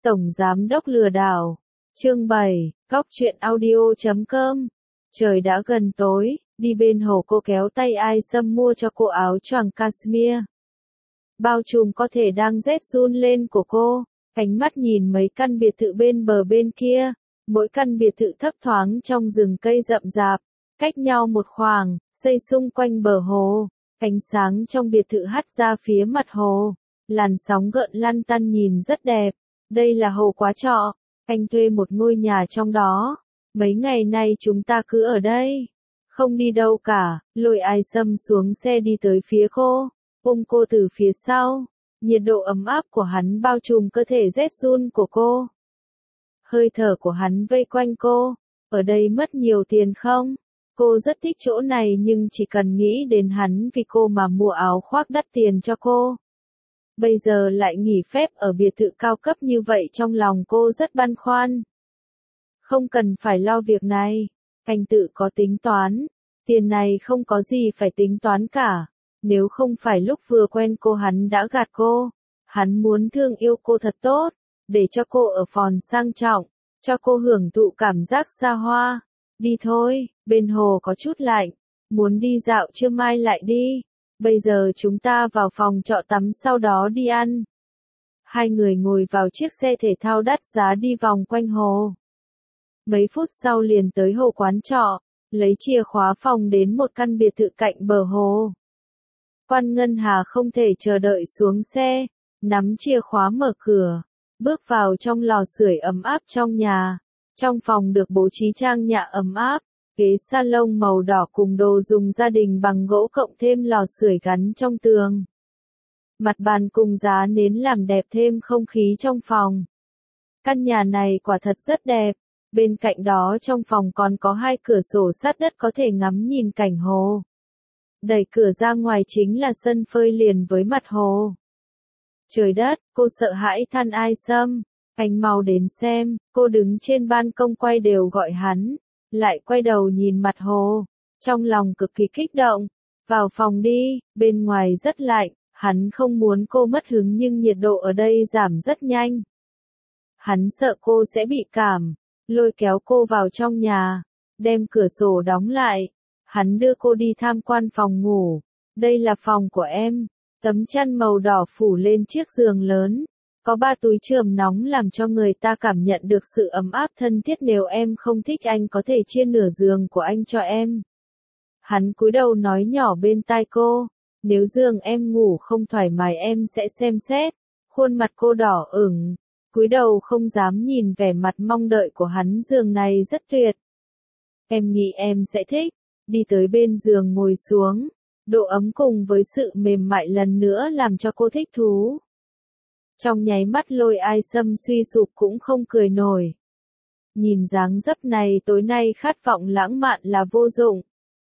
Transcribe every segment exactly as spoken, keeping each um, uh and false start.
Tổng Giám đốc lừa đảo. Chương bảy, Góc truyện audio chấm com. Trời đã gần tối, đi bên hồ cô kéo tay Ai Sâm mua cho cô áo choàng cashmere. Bao trùm có thể đang rét run lên của cô, ánh mắt nhìn mấy căn biệt thự bên bờ bên kia, mỗi căn biệt thự thấp thoáng trong rừng cây rậm rạp, cách nhau một khoảng, xây xung quanh bờ hồ, ánh sáng trong biệt thự hắt ra phía mặt hồ, làn sóng gợn lăn tăn nhìn rất đẹp. Đây là hồ Quá Trọ, anh thuê một ngôi nhà trong đó, mấy ngày nay chúng ta cứ ở đây, không đi đâu cả. Lôi Ai Sâm xuống xe đi tới phía cô, ôm cô từ phía sau, nhiệt độ ấm áp của hắn bao trùm cơ thể rét run của cô. Hơi thở của hắn vây quanh cô, ở đây mất nhiều tiền không? Cô rất thích chỗ này nhưng chỉ cần nghĩ đến hắn vì cô mà mua áo khoác đắt tiền cho cô. Bây giờ lại nghỉ phép ở biệt thự cao cấp như vậy, trong lòng cô rất băn khoăn. Không cần phải lo việc này, anh tự có tính toán, tiền này không có gì phải tính toán cả. Nếu không phải lúc vừa quen cô hắn đã gạt cô, hắn muốn thương yêu cô thật tốt, để cho cô ở phòng sang trọng, cho cô hưởng thụ cảm giác xa hoa. Đi thôi, bên hồ có chút lạnh, muốn đi dạo trưa mai lại đi. Bây giờ chúng ta vào phòng trọ tắm sau đó đi ăn. Hai người ngồi vào chiếc xe thể thao đắt giá đi vòng quanh hồ. Mấy phút sau liền tới hồ quán trọ, lấy chìa khóa phòng đến một căn biệt thự cạnh bờ hồ. Quan Ngân Hà không thể chờ đợi xuống xe, nắm chìa khóa mở cửa, bước vào trong lò sưởi ấm áp trong nhà. Trong phòng được bố trí trang nhã ấm áp, ghế salon màu đỏ cùng đồ dùng gia đình bằng gỗ cộng thêm lò sưởi gắn trong tường. Mặt bàn cùng giá nến làm đẹp thêm không khí trong phòng. Căn nhà này quả thật rất đẹp, bên cạnh đó trong phòng còn có hai cửa sổ sát đất có thể ngắm nhìn cảnh hồ. Đẩy cửa ra ngoài chính là sân phơi liền với mặt hồ. Trời đất, cô sợ hãi than Ai Sâm. Anh mau đến xem. Cô đứng trên ban công quay đều gọi hắn, lại quay đầu nhìn mặt hồ, trong lòng cực kỳ kích động. Vào phòng đi, bên ngoài rất lạnh, hắn không muốn cô mất hứng nhưng nhiệt độ ở đây giảm rất nhanh. Hắn sợ cô sẽ bị cảm, lôi kéo cô vào trong nhà, đem cửa sổ đóng lại. Hắn đưa cô đi tham quan phòng ngủ. Đây là phòng của em, tấm chăn màu đỏ phủ lên chiếc giường lớn. Có ba túi chườm nóng làm cho người ta cảm nhận được sự ấm áp thân thiết. Nếu em không thích anh có thể chia nửa giường của anh cho em. Hắn cúi đầu nói nhỏ bên tai cô, nếu giường em ngủ không thoải mái em sẽ xem xét. Khuôn mặt cô đỏ ửng, cúi đầu không dám nhìn vẻ mặt mong đợi của hắn. Giường này rất tuyệt. Em nghĩ em sẽ thích. Đi tới bên giường ngồi xuống, độ ấm cùng với sự mềm mại lần nữa làm cho cô thích thú. Trong nháy mắt Lôi Ai Sâm suy sụp cũng không cười nổi. Nhìn dáng dấp này tối nay khát vọng lãng mạn là vô dụng.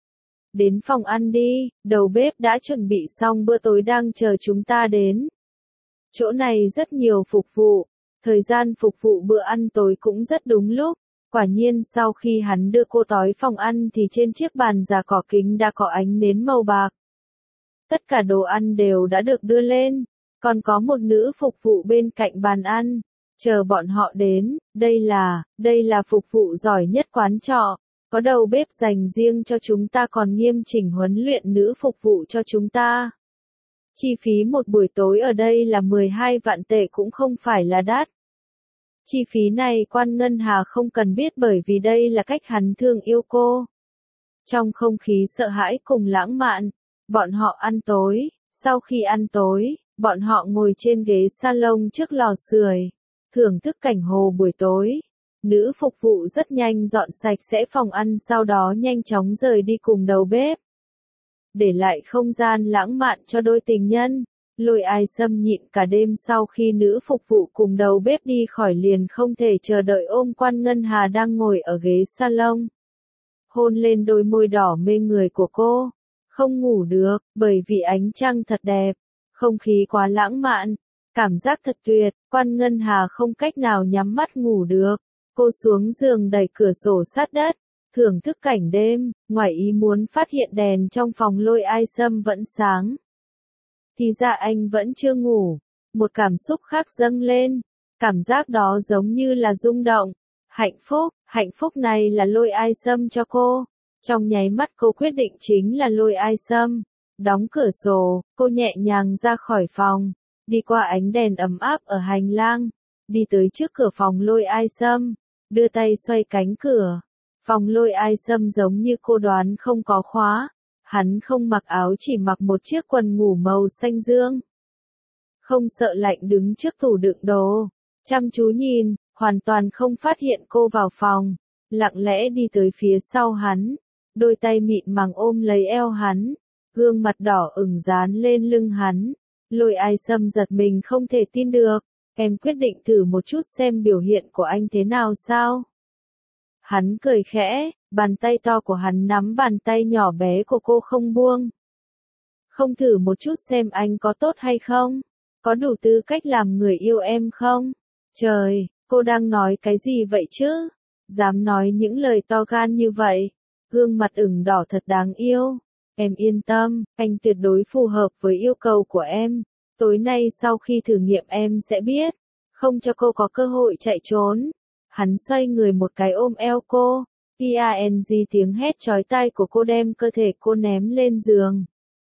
Đến phòng ăn đi, đầu bếp đã chuẩn bị xong bữa tối đang chờ chúng ta đến. Chỗ này rất nhiều phục vụ, thời gian phục vụ bữa ăn tối cũng rất đúng lúc. Quả nhiên sau khi hắn đưa cô tới phòng ăn thì trên chiếc bàn giả cỏ kính đã có ánh nến màu bạc. Tất cả đồ ăn đều đã được đưa lên. Còn có một nữ phục vụ bên cạnh bàn ăn, chờ bọn họ đến. Đây là, đây là phục vụ giỏi nhất quán trọ, có đầu bếp dành riêng cho chúng ta còn nghiêm chỉnh huấn luyện nữ phục vụ cho chúng ta. Chi phí một buổi tối ở đây là mười hai vạn tệ cũng không phải là đắt. Chi phí này Quan Ngân Hà không cần biết bởi vì đây là cách hắn thương yêu cô. Trong không khí sợ hãi cùng lãng mạn, bọn họ ăn tối. Sau khi ăn tối, bọn họ ngồi trên ghế salon trước lò sưởi, thưởng thức cảnh hồ buổi tối. Nữ phục vụ rất nhanh dọn sạch sẽ phòng ăn sau đó nhanh chóng rời đi cùng đầu bếp. Để lại không gian lãng mạn cho đôi tình nhân. Lôi Ai Sâm nhịn cả đêm sau khi nữ phục vụ cùng đầu bếp đi khỏi liền không thể chờ đợi ôm Quan Ngân Hà đang ngồi ở ghế salon. Hôn lên đôi môi đỏ mê người của cô. Không ngủ được, bởi vì ánh trăng thật đẹp, không khí quá lãng mạn, cảm giác thật tuyệt. Quan Ngân Hà không cách nào nhắm mắt ngủ được. Cô xuống giường đẩy cửa sổ sát đất, thưởng thức cảnh đêm, ngoài ý muốn phát hiện đèn trong phòng Lôi Ai Sâm vẫn sáng. Thì ra anh vẫn chưa ngủ, một cảm xúc khác dâng lên, Cảm giác đó giống như là rung động, hạnh phúc, hạnh phúc này là Lôi Ai Sâm cho cô. Trong nháy mắt cô quyết định chính là Lôi Ai Sâm. Đóng cửa sổ, cô nhẹ nhàng ra khỏi phòng, đi qua ánh đèn ấm áp ở hành lang, đi tới trước cửa phòng Lôi Ai Sâm, đưa tay xoay cánh cửa. Phòng Lôi Ai Sâm giống như cô đoán không có khóa, hắn không mặc áo chỉ mặc một chiếc quần ngủ màu xanh dương. Không sợ lạnh đứng trước tủ đựng đồ, chăm chú nhìn, hoàn toàn không phát hiện cô vào phòng, lặng lẽ đi tới phía sau hắn, đôi tay mịn màng ôm lấy eo hắn, gương mặt đỏ ửng dán lên lưng hắn. Lôi Ai Sâm giật mình không thể tin được, em quyết định thử một chút xem biểu hiện của anh thế nào sao? Hắn cười khẽ, bàn tay to của hắn nắm bàn tay nhỏ bé của cô không buông. Không thử một chút xem anh có tốt hay không? Có đủ tư cách làm người yêu em không? Trời, cô đang nói cái gì vậy chứ? Dám nói những lời to gan như vậy. Gương mặt ửng đỏ thật đáng yêu. Em yên tâm, anh tuyệt đối phù hợp với yêu cầu của em. Tối nay sau khi thử nghiệm em sẽ biết. Không cho cô có cơ hội chạy trốn. Hắn xoay người một cái ôm eo cô. Yang tiếng hét chói tai của cô đem cơ thể cô ném lên giường.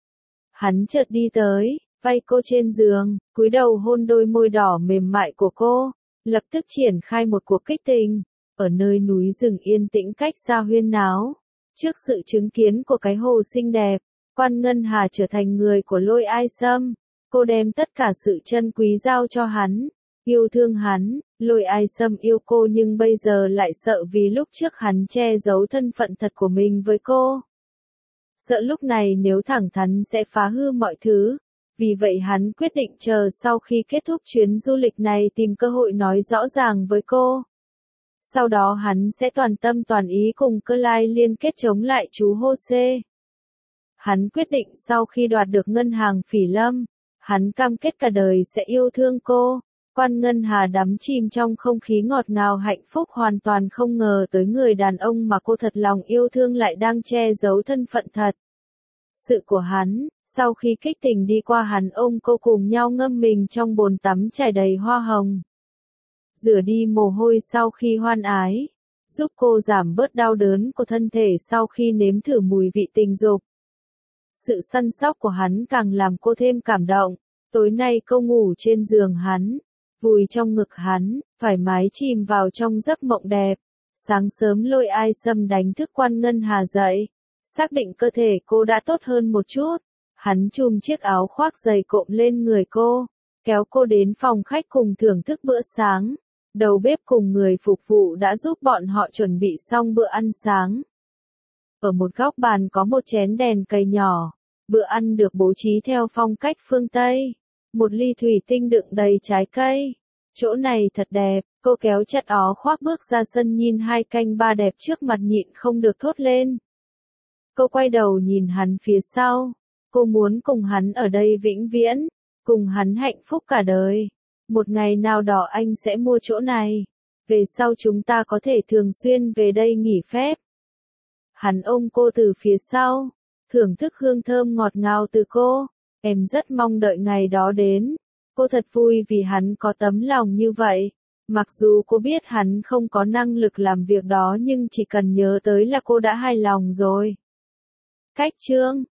Hắn chợt đi tới, vay cô trên giường, cúi đầu hôn đôi môi đỏ mềm mại của cô, lập tức triển khai một cuộc kích tình. Ở nơi núi rừng yên tĩnh cách xa huyên náo, trước sự chứng kiến của cái hồ xinh đẹp, Quan Ngân Hà trở thành người của Lôi Ai Sâm. Cô đem tất cả sự chân quý giao cho hắn, yêu thương hắn. Lôi Ai Sâm yêu cô nhưng bây giờ lại sợ vì lúc trước hắn che giấu thân phận thật của mình với cô. Sợ lúc này nếu thẳng thắn sẽ phá hư mọi thứ. Vì vậy hắn quyết định chờ sau khi kết thúc chuyến du lịch này tìm cơ hội nói rõ ràng với cô. Sau đó hắn sẽ toàn tâm toàn ý cùng Cơ Lai liên kết chống lại chú Jose. Hắn quyết định sau khi đoạt được ngân hàng Phỉ Lâm, hắn cam kết cả đời sẽ yêu thương cô. Quan Ngân Hà đắm chìm trong không khí ngọt ngào hạnh phúc hoàn toàn không ngờ tới người đàn ông mà cô thật lòng yêu thương lại đang che giấu thân phận thật sự của hắn. Sau khi kích tình đi qua hắn ôm cô cùng nhau ngâm mình trong bồn tắm chảy đầy hoa hồng. Rửa đi mồ hôi sau khi hoan ái, giúp cô giảm bớt đau đớn của thân thể sau khi nếm thử mùi vị tình dục. Sự săn sóc của hắn càng làm cô thêm cảm động. Tối nay cô ngủ trên giường hắn, vùi trong ngực hắn, thoải mái chìm vào trong giấc mộng đẹp. Sáng sớm Lôi Ai Sâm đánh thức Quan Ngân Hà dậy, xác định cơ thể cô đã tốt hơn một chút. Hắn chùm chiếc áo khoác dày cộm lên người cô, kéo cô đến phòng khách cùng thưởng thức bữa sáng. Đầu bếp cùng người phục vụ đã giúp bọn họ chuẩn bị xong bữa ăn sáng. Ở một góc bàn có một chén đèn cầy nhỏ, bữa ăn được bố trí theo phong cách phương Tây. Một ly thủy tinh đựng đầy trái cây. Chỗ này thật đẹp, cô kéo chặt áo khoác bước ra sân nhìn hai canh ba đẹp trước mặt nhịn không được thốt lên. Cô quay đầu nhìn hắn phía sau. Cô muốn cùng hắn ở đây vĩnh viễn, cùng hắn hạnh phúc cả đời. Một ngày nào đó anh sẽ mua chỗ này. Về sau chúng ta có thể thường xuyên về đây nghỉ phép. Hắn ôm cô từ phía sau, thưởng thức hương thơm ngọt ngào từ cô. Em rất mong đợi ngày đó đến. Cô thật vui vì hắn có tấm lòng như vậy. Mặc dù cô biết hắn không có năng lực làm việc đó nhưng chỉ cần nhớ tới là cô đã hài lòng rồi. Cách chương